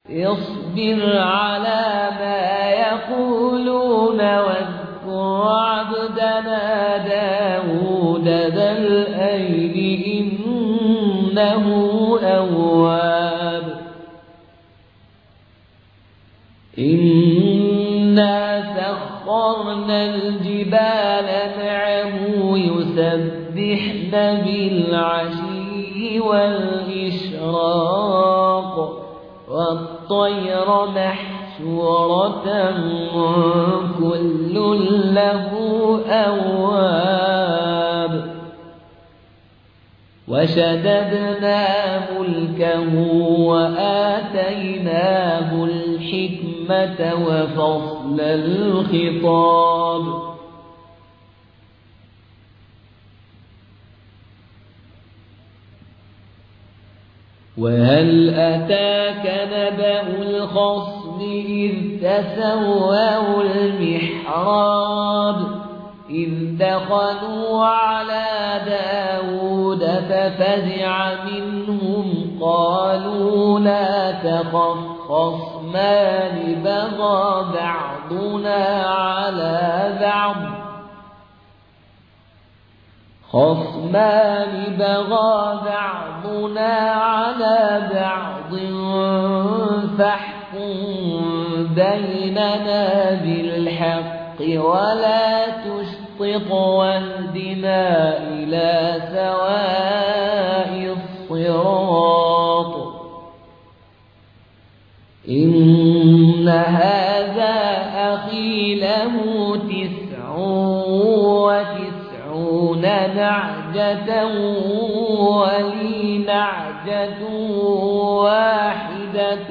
اصبر على ما يقولون واذكر عبدنا داود ذا الأيد إنه أواب إنا سخرنا الجبال معه يسبحن بالعشي والإشراق والطير محشورة كل له أواب وشددنا ملكه وآتيناه الحكمة وفصل الخطاب وهل أتاك نبأ الخصم إذ تسوروا المحراب إذ دخلوا على داود ففزع منهم قالوا لا تخف خصمان بغى بعضنا على بعض فاحكم بيننا بالحق ولا تشطط واهدنا إلى سواء الصراط إن هذا أخي له 99 نعجة ولي نعجة واحدة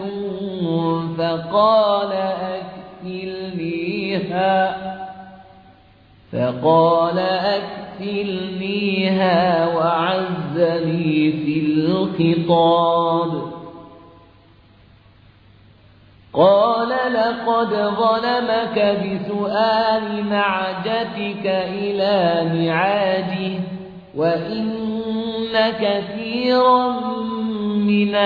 فقال أكفلنيها وعزني في الخطاب قال لقد ظلمك بسؤال نعجتك إلى نعاجه وإن كثيرا من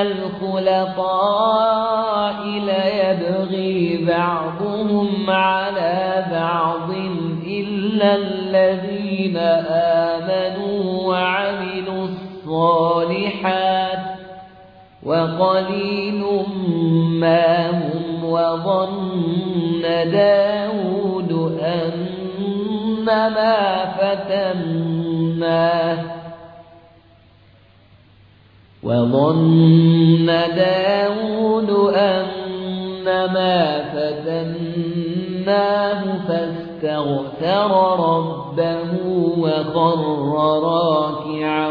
الخلطاء ليبغي بعضهم على بعض إلا الذين آمنوا وعملوا الصالحات وقليل ما هم وظن داود أنما فتناه فاستغفر ربه وخر راكعا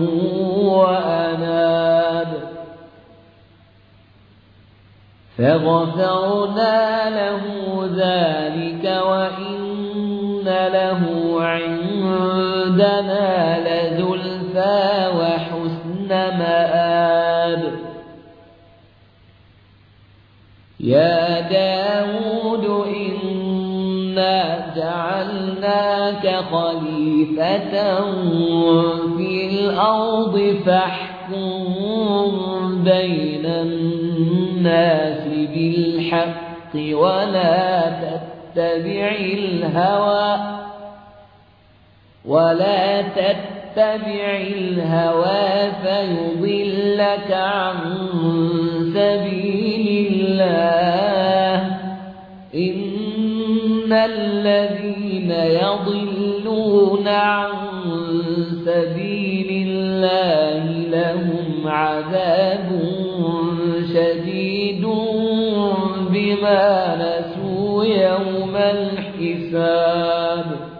وأناب فغفرنا له ذلك وإن له عندنا لزلفى وحسن مآب يا داود إنا جعلناك خليفة في الأرض فاحكم بين الناس بالحق ولا تتبع الهوى فيضلك عن سبيل الله إن الذين يضلون عن سبيل الله لهم عذاب شديد بما نسوا يوم الحساب